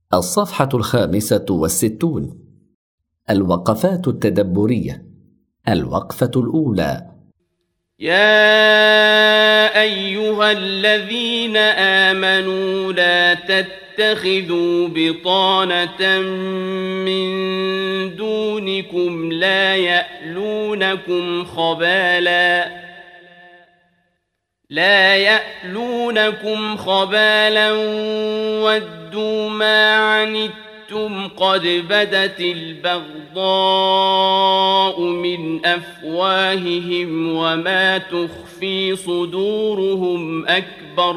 الصفحة 65. الوقفات التدبرية. الوقفة الأولى: يا أيها الذين آمنوا لا تتخذوا بطانة من دونكم لا يألونكم خبالا ودوا ما عنتم قد بدت البغضاء من أفواههم وما تخفي صدورهم أكبر.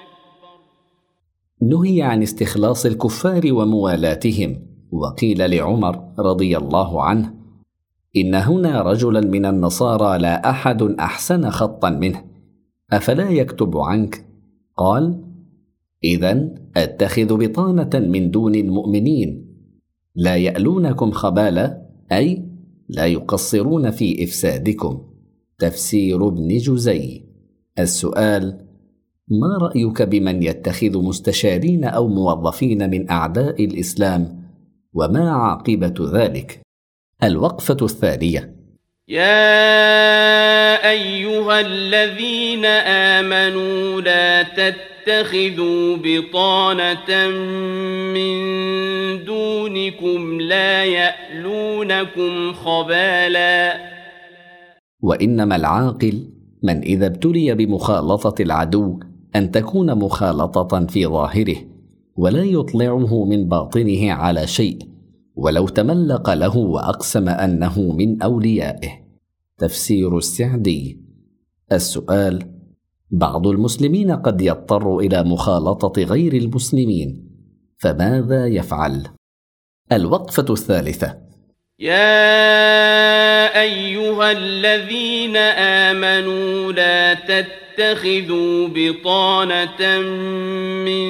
نهي عن استخلاص الكفار وموالاتهم، وقيل لعمر رضي الله عنه: إن هنا رجلا من النصارى لا أحد أحسن خطا منه، أفلا يكتب عنك؟ قال: إذن أتخذ بطانة من دون المؤمنين لا يألونكم خبالا، أي لا يقصرون في إفسادكم. تفسير ابن جزي. السؤال: ما رأيك بمن يتخذ مستشارين أو موظفين من أعداء الإسلام، وما عاقبة ذلك؟ الوقفة الثانية: يا أيها الذين آمنوا لا تتخذوا بطانة من دونكم لا يألونكم خبالا. وإنما العاقل من إذا ابتلي بمخالطة العدو أن تكون مخالطة في ظاهره، ولا يطلعه من باطنه على شيء، ولو تملق له وأقسم أنه من أوليائه. تفسير السعدي. السؤال: بعض المسلمين قد يضطر إلى مخالطة غير المسلمين، فماذا يفعل؟ الوقفة الثالثة: يا أيها الذين آمنوا لا تتخذوا بطانة من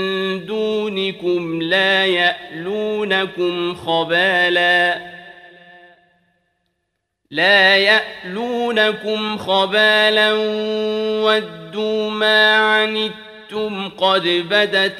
دونكم لا يألونكم خبالا ودوا ما عنتم قد بدت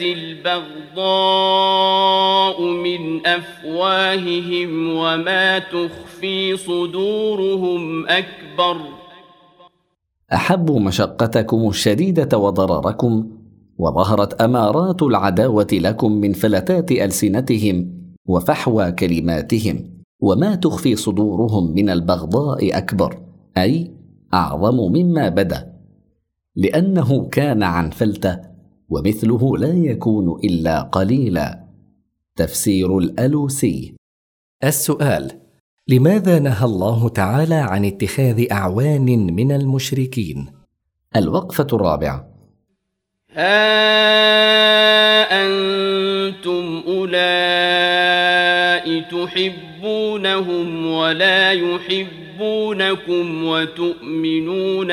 البغضاء من أفواههم وما تخفي صدورهم أكبر. أحبوا مشقتكم الشديدة وضرركم، وظهرت أمارات العداوة لكم من فلتات ألسنتهم وفحوى كلماتهم، وما تخفي صدورهم من البغضاء أكبر، أي أعظم مما بدا، لأنه كان عن فلتة، ومثله لا يكون إلا قليلا. تفسير الألوسي. السؤال: لماذا نهى الله تعالى عن اتخاذ أعوان من المشركين؟ الوقفة الرابعة: ها أنتم أولئك تحبونهم ولا يحبونكم وتؤمنون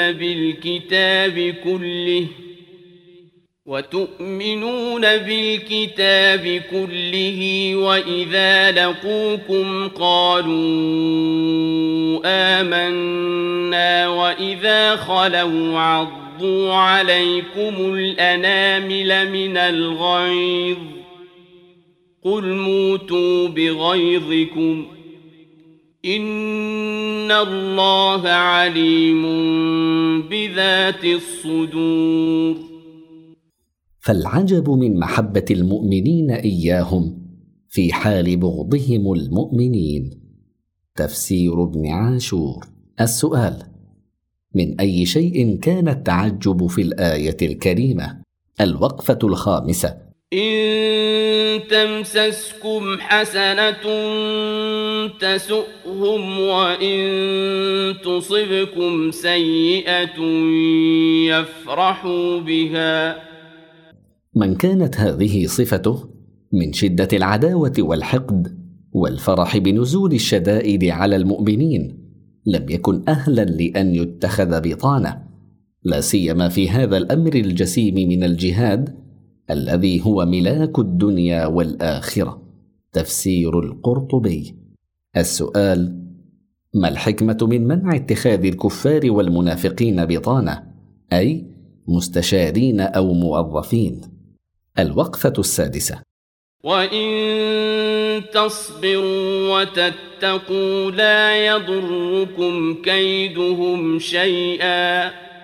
بالكتاب كله وإذا لقوكم قالوا آمنا وإذا خلوا عضوا عليكم الأنامل من الغيظ قل موتوا بغيظكم إن الله عليم بذات الصدور. فالعجب من محبة المؤمنين إياهم في حال بغضهم المؤمنين. تفسير ابن عاشور. السؤال: من أي شيء كان التعجب في الآية الكريمة؟ الوقفة الخامسة: إن تمسسكم حسنة تسؤهم وإن تصبكم سيئة يفرحوا بها. من كانت هذه صفته من شدة العداوة والحقد والفرح بنزول الشدائد على المؤمنين لم يكن أهلا لأن يتخذ بطانة، لا سيما في هذا الأمر الجسيم من الجهاد الذي هو ملاك الدنيا والآخرة. تفسير القرطبي. السؤال: ما الحكمة من منع اتخاذ الكفار والمنافقين بطانة، أي مستشارين أو موظفين؟ الوقفة السادسة: وإن تصبروا وتتقوا لا يضركم كيدهم شيئا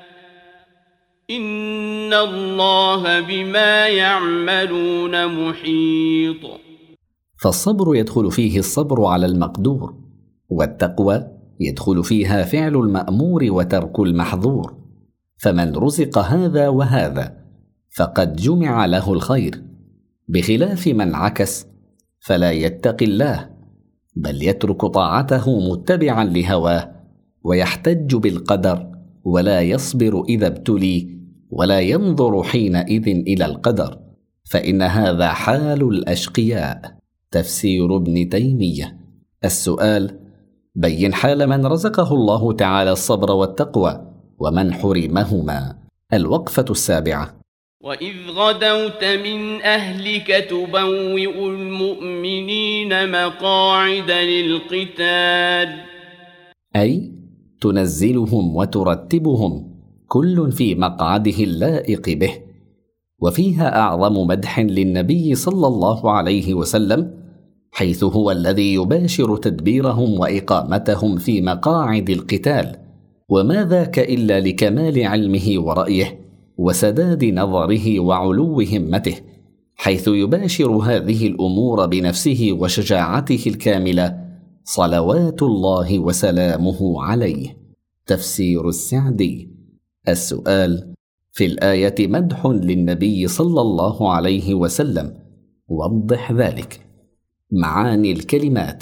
إن الله بما يعملون محيط. فالصبر يدخل فيه الصبر على المقدور، والتقوى يدخل فيها فعل المأمور وترك المحظور. فمن رزق هذا وهذا فقد جمع له الخير، بخلاف من عكس فلا يتقي الله بل يترك طاعته متبعا لهواه، ويحتج بالقدر ولا يصبر إذا ابتلي، ولا ينظر حينئذ إلى القدر، فإن هذا حال الأشقياء. تفسير ابن تيمية. السؤال: بين حال من رزقه الله تعالى الصبر والتقوى ومن حرمهما. الوقفة 7. وإذ غدوت من أهلك تبوئ المؤمنين مقاعد للقتال، أي تنزلهم وترتبهم كل في مقعده اللائق به. وفيها أعظم مدح للنبي صلى الله عليه وسلم، حيث هو الذي يباشر تدبيرهم وإقامتهم في مقاعد القتال، وما ذاك إلا لكمال علمه ورأيه وسداد نظره وعلو همته، حيث يباشر هذه الأمور بنفسه وشجاعته الكاملة صلوات الله وسلامه عليه. تفسير السعدي. السؤال: في الآية مدح للنبي صلى الله عليه وسلم، وضح ذلك. معاني الكلمات: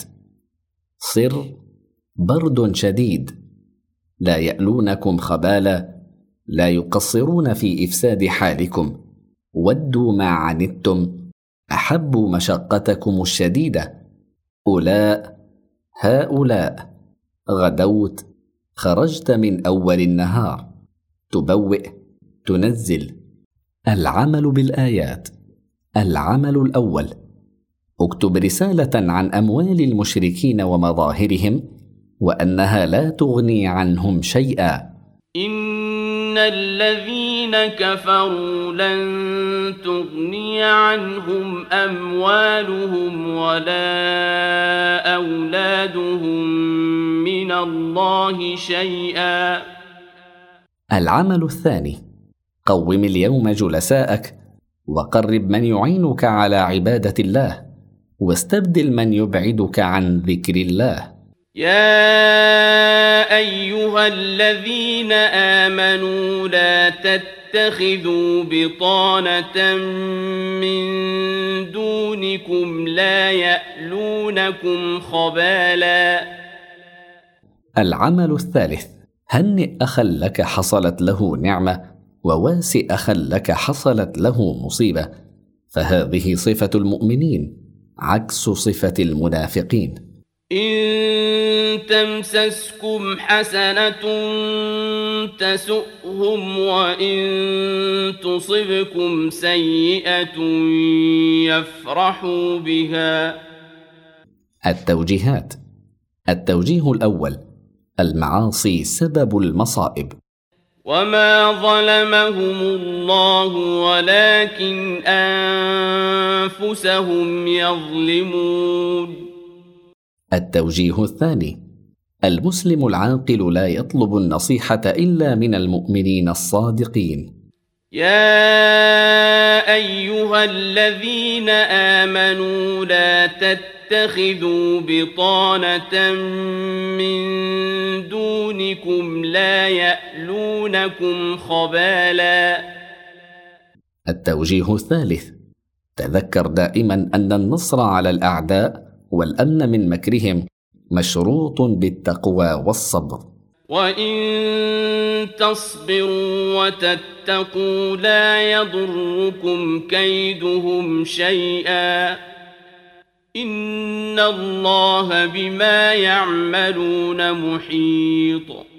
صر برد شديد، لا يألونكم خبالا، لا يقصرون في إفساد حالكم، ودوا ما عنتم، أحبوا مشقتكم الشديدة، أولاء هؤلاء، غدوت خرجت من أول النهار، تبوئ تنزل. العمل بالآيات. العمل الأول: اكتب رسالة عن أموال المشركين ومظاهرهم، وأنها لا تغني عنهم شيئا. إن الذين كفروا لن تغني عنهم أموالهم ولا أولادهم من الله شيئا. العمل الثاني: قوم اليوم جلساءك، وقرب من يعينك على عبادة الله، واستبدل من يبعدك عن ذكر الله. يا أيها الذين آمنوا لا تتخذوا بطانة من دونكم لا يألونكم خبالا. العمل الثالث: هنئ أخا لك حصلت له نعمة، وواسئ أخا لك حصلت له مصيبة، فهذه صفة المؤمنين عكس صفة المنافقين. إن تمسسكم حسنة تسؤهم، وإن تصبكم سيئة يفرحوا بها. التوجيهات. التوجيه الأول: المعاصي سبب المصائب. وما ظلمهم الله ولكن أنفسهم يظلمون. التوجيه الثاني: المسلم العاقل لا يطلب النصيحة إلا من المؤمنين الصادقين. يا أيها الذين آمنوا لا تتخذوا بطانة من دونكم لا يألونكم خبالا. التوجيه الثالث: تذكر دائما أن النصر على الأعداء والأمن من مكرهم مشروط بالتقوى والصبر. وإن تصبروا وتتقوا لا يضركم كيدهم شيئا إن الله بما يعملون محيط.